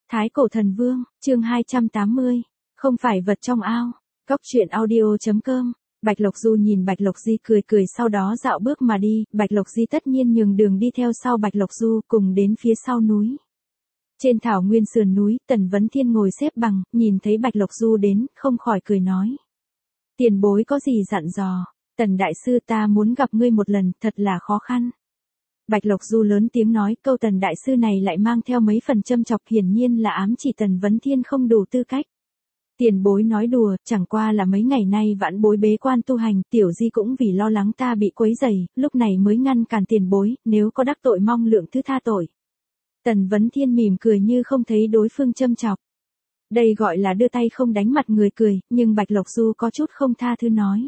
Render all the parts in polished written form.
Thái Cổ Thần Vương, chương 280, không phải vật trong ao. Cóc truyện audio.com. Bạch Lộc Du nhìn Bạch Lộc Di cười cười sau đó dạo bước mà đi, Bạch Lộc Di tất nhiên nhường đường đi theo sau Bạch Lộc Du cùng đến phía sau núi. Trên thảo nguyên sườn núi, Tần Vấn Thiên ngồi xếp bằng, nhìn thấy Bạch Lộc Du đến, không khỏi cười nói. Tiền bối có gì dặn dò, Tần Đại Sư ta muốn gặp ngươi một lần, thật là khó khăn. Bạch Lộc Du lớn tiếng nói, câu Tần Đại Sư này lại mang theo mấy phần châm chọc, hiển nhiên là ám chỉ Tần Vấn Thiên không đủ tư cách. Tiền bối nói đùa, chẳng qua là mấy ngày nay vãn bối bế quan tu hành, tiểu di cũng vì lo lắng ta bị quấy rầy, lúc này mới ngăn cản tiền bối, nếu có đắc tội mong lượng thứ tha tội. Tần Vấn Thiên mỉm cười như không thấy đối phương châm chọc. Đây gọi là đưa tay không đánh mặt người cười, nhưng Bạch Lộc Du có chút không tha thứ nói.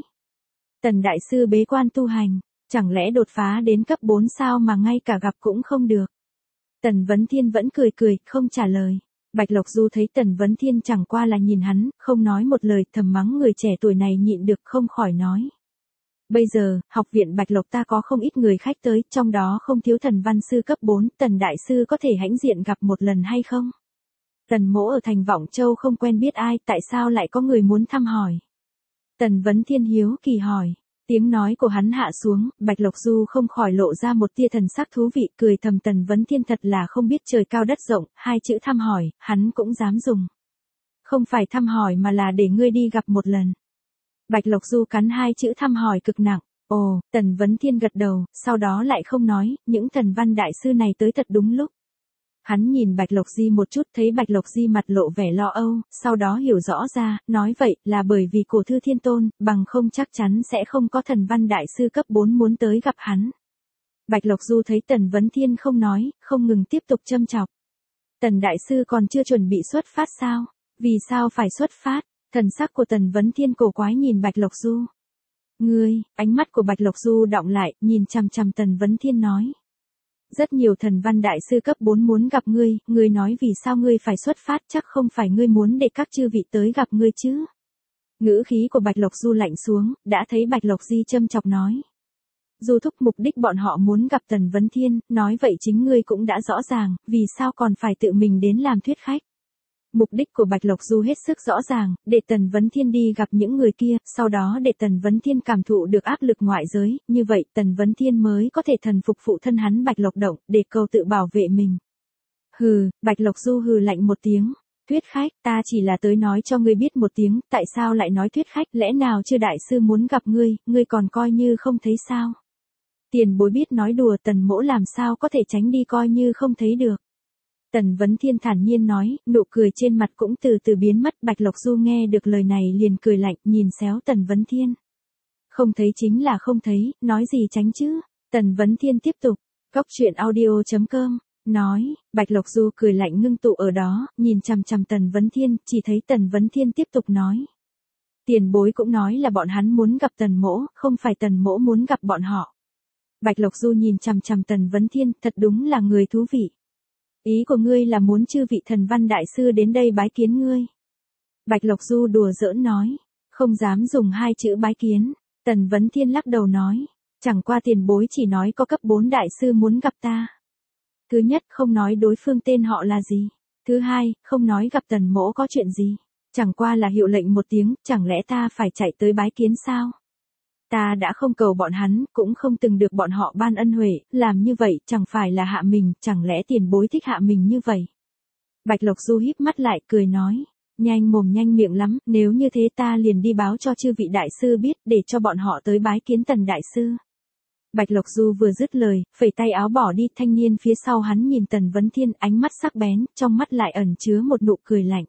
Tần Đại Sư bế quan tu hành, chẳng lẽ đột phá đến cấp 4 sao mà ngay cả gặp cũng không được. Tần Vấn Thiên vẫn cười cười, không trả lời. Bạch Lộc Du thấy Tần Vấn Thiên chẳng qua là nhìn hắn, không nói một lời, thầm mắng người trẻ tuổi này nhịn được không khỏi nói. Bây giờ, học viện Bạch Lộc ta có không ít người khách tới, trong đó không thiếu thần văn sư cấp 4, Tần Đại Sư có thể hãnh diện gặp một lần hay không? Tần Mỗ ở thành Vọng Châu không quen biết ai, tại sao lại có người muốn thăm hỏi? Tần Vấn Thiên hiếu kỳ hỏi. Tiếng nói của hắn hạ xuống, Bạch Lộc Du không khỏi lộ ra một tia thần sắc thú vị, cười thầm Tần Vấn Thiên thật là không biết trời cao đất rộng, hai chữ thăm hỏi, hắn cũng dám dùng. Không phải thăm hỏi mà là để ngươi đi gặp một lần. Bạch Lộc Du cắn hai chữ thăm hỏi cực nặng. Ồ, Tần Vấn Thiên gật đầu, sau đó lại không nói, những thần văn đại sư này tới thật đúng lúc. Hắn nhìn Bạch Lộc Di một chút, thấy Bạch Lộc Di mặt lộ vẻ lo âu, sau đó hiểu rõ ra, nói vậy là bởi vì Cổ Thư Thiên Tôn, bằng không chắc chắn sẽ không có thần văn đại sư cấp 4 muốn tới gặp hắn. Bạch Lộc Du thấy Tần Vấn Thiên không nói, không ngừng tiếp tục châm chọc. Tần Đại Sư còn chưa chuẩn bị xuất phát sao? Vì sao phải xuất phát? Thần sắc của Tần Vấn Thiên cổ quái nhìn Bạch Lộc Du. Ngươi, ánh mắt của Bạch Lộc Du đọng lại, nhìn chằm chằm Tần Vấn Thiên nói. Rất nhiều thần văn đại sư cấp 4 muốn gặp ngươi nói vì sao ngươi phải xuất phát, chắc không phải ngươi muốn để các chư vị tới gặp ngươi chứ. Ngữ khí của Bạch Lộc Du lạnh xuống, đã thấy Bạch Lộc Di châm chọc nói. Du thúc mục đích bọn họ muốn gặp Tần Vấn Thiên, nói vậy chính ngươi cũng đã rõ ràng, vì sao còn phải tự mình đến làm thuyết khách. Mục đích của Bạch Lộc Du hết sức rõ ràng, để Tần Vấn Thiên đi gặp những người kia, sau đó để Tần Vấn Thiên cảm thụ được áp lực ngoại giới, như vậy Tần Vấn Thiên mới có thể thần phục phụ thân hắn Bạch Lộc Động, để cầu tự bảo vệ mình. Hừ, Bạch Lộc Du hừ lạnh một tiếng. Thuyết khách, ta chỉ là tới nói cho ngươi biết một tiếng, tại sao lại nói thuyết khách, lẽ nào chưa đại sư muốn gặp ngươi còn coi như không thấy sao? Tiền bối biết nói đùa, Tần Mỗ làm sao có thể tránh đi coi như không thấy được. Tần Vấn Thiên thản nhiên nói, nụ cười trên mặt cũng từ từ biến mất. Bạch Lộc Du nghe được lời này liền cười lạnh, nhìn xéo Tần Vấn Thiên. Không thấy chính là không thấy, nói gì tránh chứ. Tần Vấn Thiên tiếp tục, cóc truyện audio.com, nói, Bạch Lộc Du cười lạnh ngưng tụ ở đó, nhìn chằm chằm Tần Vấn Thiên, chỉ thấy Tần Vấn Thiên tiếp tục nói. Tiền bối cũng nói là bọn hắn muốn gặp Tần Mỗ, không phải Tần Mỗ muốn gặp bọn họ. Bạch Lộc Du nhìn chằm chằm Tần Vấn Thiên, thật đúng là người thú vị. Ý của ngươi là muốn chư vị thần văn đại sư đến đây bái kiến ngươi. Bạch Lộc Du đùa giỡn nói, không dám dùng hai chữ bái kiến. Tần Vấn Thiên lắc đầu nói, chẳng qua tiền bối chỉ nói có cấp 4 đại sư muốn gặp ta. Thứ nhất, không nói đối phương tên họ là gì. Thứ hai, không nói gặp Tần Mỗ có chuyện gì. Chẳng qua là hiệu lệnh một tiếng, chẳng lẽ ta phải chạy tới bái kiến sao? Ta đã không cầu bọn hắn, cũng không từng được bọn họ ban ân huệ, làm như vậy chẳng phải là hạ mình, chẳng lẽ tiền bối thích hạ mình như vậy? Bạch Lộc Du híp mắt lại cười nói, nhanh mồm nhanh miệng lắm, nếu như thế ta liền đi báo cho chư vị đại sư biết, để cho bọn họ tới bái kiến Tần Đại Sư. Bạch Lộc Du vừa dứt lời, phẩy tay áo bỏ đi, thanh niên phía sau hắn nhìn Tần Vấn Thiên, ánh mắt sắc bén, trong mắt lại ẩn chứa một nụ cười lạnh.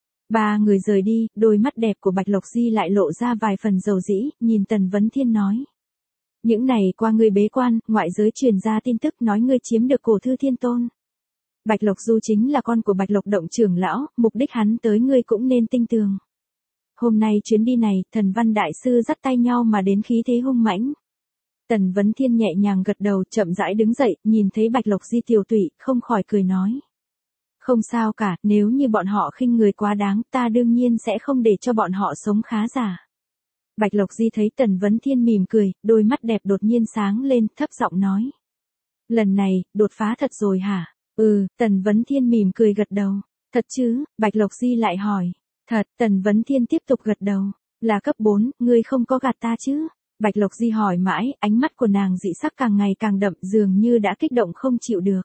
Ba người rời đi, đôi mắt đẹp của Bạch Lộc Di lại lộ ra vài phần dầu dĩ, nhìn Tần Vấn Thiên nói. Những này qua ngươi bế quan, ngoại giới truyền ra tin tức nói ngươi chiếm được Cổ Thư Thiên Tôn. Bạch Lộc Du chính là con của Bạch Lộc Động trưởng lão, mục đích hắn tới ngươi cũng nên tinh tường. Hôm nay chuyến đi này, thần văn đại sư dắt tay nhau mà đến khí thế hung mãnh. Tần Vấn Thiên nhẹ nhàng gật đầu, chậm rãi đứng dậy, nhìn thấy Bạch Lộc Di tiều tụy, không khỏi cười nói. Không sao cả, nếu như bọn họ khinh người quá đáng, ta đương nhiên sẽ không để cho bọn họ sống khá giả. Bạch Lộc Di thấy Tần Vấn Thiên mỉm cười, đôi mắt đẹp đột nhiên sáng lên, thấp giọng nói. Lần này, đột phá thật rồi hả? Tần Vấn Thiên mỉm cười gật đầu. Thật chứ, Bạch Lộc Di lại hỏi. Thật, Tần Vấn Thiên tiếp tục gật đầu. Là cấp 4, ngươi không có gạt ta chứ? Bạch Lộc Di hỏi mãi, ánh mắt của nàng dị sắc càng ngày càng đậm, dường như đã kích động không chịu được.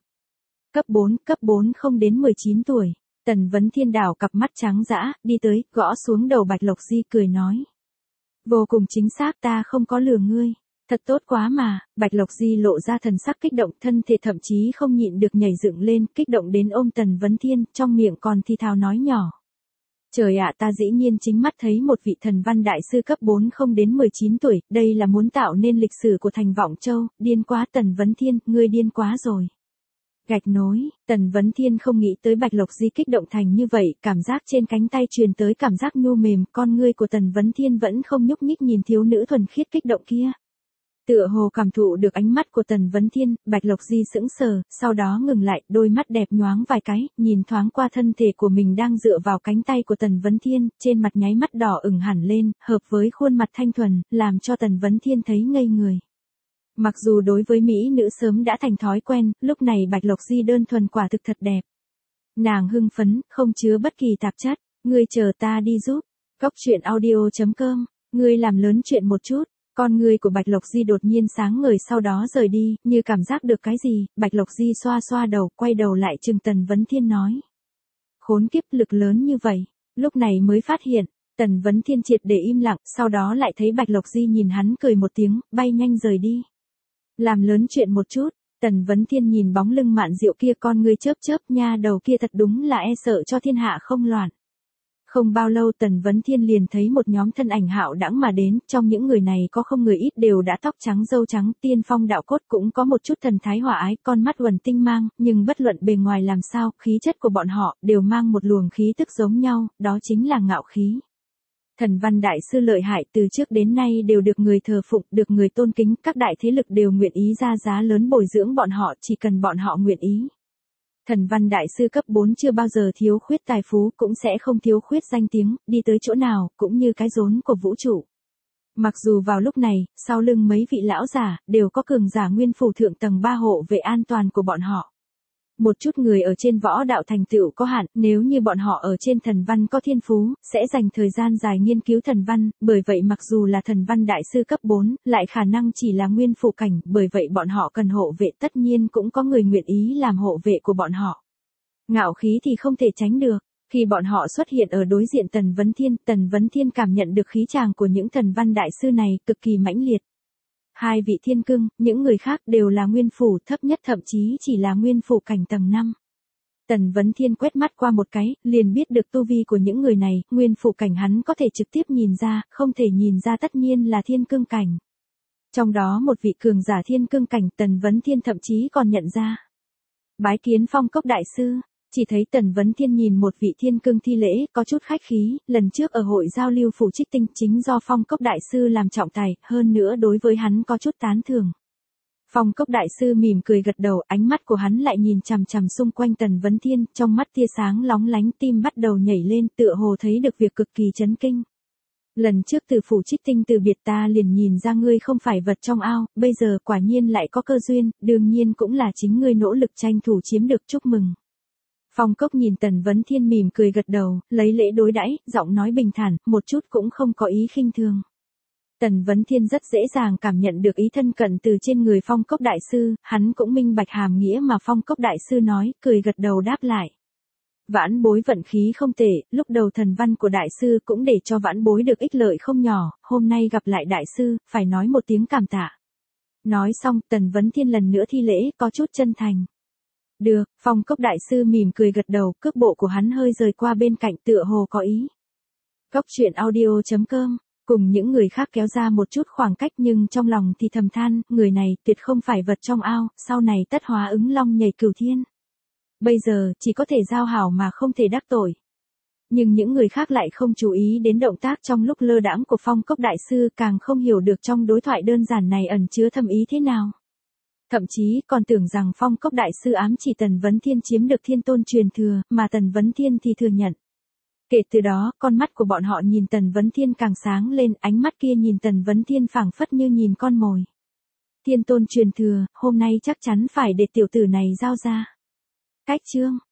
Cấp 4 không đến 19 tuổi. Tần Vấn Thiên đảo cặp mắt trắng dã, đi tới, gõ xuống đầu Bạch Lộc Di cười nói. Vô cùng chính xác, ta không có lừa ngươi. Thật tốt quá mà. Bạch Lộc Di lộ ra thần sắc kích động, thân thể thậm chí không nhịn được nhảy dựng lên, kích động đến ôm Tần Vấn Thiên, trong miệng còn thi thào nói nhỏ. Trời ạ, ta dĩ nhiên chính mắt thấy một vị thần văn đại sư cấp 4 không đến 19 tuổi, đây là muốn tạo nên lịch sử của thành Vọng Châu, điên quá. Tần Vấn Thiên, ngươi điên quá rồi. Gạch nối, Tần Vấn Thiên không nghĩ tới Bạch Lộc Di kích động thành như vậy, cảm giác trên cánh tay truyền tới cảm giác nhu mềm, con ngươi của Tần Vấn Thiên vẫn không nhúc nhích nhìn thiếu nữ thuần khiết kích động kia. Tựa hồ cảm thụ được ánh mắt của Tần Vấn Thiên, Bạch Lộc Di sững sờ, sau đó ngừng lại, đôi mắt đẹp nhoáng vài cái, nhìn thoáng qua thân thể của mình đang dựa vào cánh tay của Tần Vấn Thiên, trên mặt nháy mắt đỏ ửng hẳn lên, hợp với khuôn mặt thanh thuần, làm cho Tần Vấn Thiên thấy ngây người. Mặc dù đối với mỹ nữ sớm đã thành thói quen, lúc này Bạch Lộc Di đơn thuần quả thực thật đẹp. Nàng hưng phấn, không chứa bất kỳ tạp chất, ngươi chờ ta đi giúp. Cóc truyện audio.com, ngươi làm lớn chuyện một chút. Con ngươi của Bạch Lộc Di đột nhiên sáng ngời, sau đó rời đi, như cảm giác được cái gì, Bạch Lộc Di xoa xoa đầu, quay đầu lại trừng Tần Vấn Thiên nói. Khốn kiếp, lực lớn như vậy, lúc này mới phát hiện, Tần Vấn Thiên triệt để im lặng, sau đó lại thấy Bạch Lộc Di nhìn hắn cười một tiếng, bay nhanh rời đi. Làm lớn chuyện một chút, Tần Vấn Thiên nhìn bóng lưng mạn diệu kia, con ngươi chớp chớp, nha đầu kia thật đúng là e sợ cho thiên hạ không loạn. Không bao lâu Tần Vấn Thiên liền thấy một nhóm thân ảnh hạo đãng mà đến, trong những người này có không người ít đều đã tóc trắng râu trắng, tiên phong đạo cốt, cũng có một chút thần thái hòa ái, con mắt uẩn tinh mang, nhưng bất luận bề ngoài làm sao, khí chất của bọn họ đều mang một luồng khí tức giống nhau, đó chính là ngạo khí. Thần văn đại sư lợi hại, từ trước đến nay đều được người thờ phụng, được người tôn kính, các đại thế lực đều nguyện ý ra giá lớn bồi dưỡng bọn họ, chỉ cần bọn họ nguyện ý. Thần văn đại sư cấp 4 chưa bao giờ thiếu khuyết tài phú, cũng sẽ không thiếu khuyết danh tiếng, đi tới chỗ nào, cũng như cái rốn của vũ trụ. Mặc dù vào lúc này, sau lưng mấy vị lão giả, đều có cường giả nguyên phủ thượng tầng 3 hộ vệ an toàn của bọn họ. Một chút người ở trên võ đạo thành tựu có hạn, nếu như bọn họ ở trên thần văn có thiên phú, sẽ dành thời gian dài nghiên cứu thần văn, bởi vậy mặc dù là thần văn đại sư cấp 4, lại khả năng chỉ là nguyên phủ cảnh, bởi vậy bọn họ cần hộ vệ, tất nhiên cũng có người nguyện ý làm hộ vệ của bọn họ. Ngạo khí thì không thể tránh được. Khi bọn họ xuất hiện ở đối diện Tần Vấn Thiên cảm nhận được khí tràng của những thần văn đại sư này cực kỳ mãnh liệt. Hai vị thiên cưng, những người khác đều là nguyên phủ, thấp nhất thậm chí chỉ là nguyên phủ cảnh tầng 5. Tần Vấn Thiên quét mắt qua một cái, liền biết được tu vi của những người này, nguyên phủ cảnh hắn có thể trực tiếp nhìn ra, không thể nhìn ra tất nhiên là thiên cương cảnh. Trong đó một vị cường giả thiên cương cảnh Tần Vấn Thiên thậm chí còn nhận ra. Bái kiến Phong Cốc đại sư. Chỉ thấy Tần Vấn Thiên nhìn một vị thiên cương thi lễ, có chút khách khí, lần trước ở hội giao lưu phủ trích tinh chính do Phong Cốc đại sư làm trọng tài, hơn nữa đối với hắn có chút tán thưởng. Phong Cốc đại sư mỉm cười gật đầu, ánh mắt của hắn lại nhìn chằm chằm xung quanh Tần Vấn Thiên, trong mắt tia sáng lóng lánh, tim bắt đầu nhảy lên, tựa hồ thấy được việc cực kỳ chấn kinh. Lần trước từ phủ trích tinh từ biệt ta liền nhìn ra ngươi không phải vật trong ao, bây giờ quả nhiên lại có cơ duyên, đương nhiên cũng là chính ngươi nỗ lực tranh thủ chiếm được, chúc mừng. Phong Cốc nhìn Tần Vấn Thiên mỉm cười gật đầu, lấy lễ đối đãi, giọng nói bình thản, một chút cũng không có ý khinh thường. Tần Vấn Thiên rất dễ dàng cảm nhận được ý thân cận từ trên người Phong Cốc đại sư, hắn cũng minh bạch hàm nghĩa mà Phong Cốc đại sư nói, cười gật đầu đáp lại. Vãn bối vận khí không tệ, lúc đầu thần văn của đại sư cũng để cho vãn bối được ích lợi không nhỏ, hôm nay gặp lại đại sư, phải nói một tiếng cảm tạ. Nói xong, Tần Vấn Thiên lần nữa thi lễ, có chút chân thành. Được, Phong Cốc đại sư mỉm cười gật đầu, cước bộ của hắn hơi rời qua bên cạnh, tựa hồ có ý. Cóc truyện audio.com, cùng những người khác kéo ra một chút khoảng cách, nhưng trong lòng thì thầm than, người này tuyệt không phải vật trong ao, sau này tất hóa ứng long nhảy cửu thiên. Bây giờ, chỉ có thể giao hảo mà không thể đắc tội. Nhưng những người khác lại không chú ý đến động tác trong lúc lơ đãng của Phong Cốc đại sư, càng không hiểu được trong đối thoại đơn giản này ẩn chứa thâm ý thế nào. Thậm chí còn tưởng rằng Phong Cốc đại sư ám chỉ Tần Vấn Thiên chiếm được thiên tôn truyền thừa, mà Tần Vấn Thiên thì thừa nhận. Kể từ đó, con mắt của bọn họ nhìn Tần Vấn Thiên càng sáng lên, ánh mắt kia nhìn Tần Vấn Thiên phảng phất như nhìn con mồi. Thiên tôn truyền thừa, hôm nay chắc chắn phải để tiểu tử này giao ra. Cách chương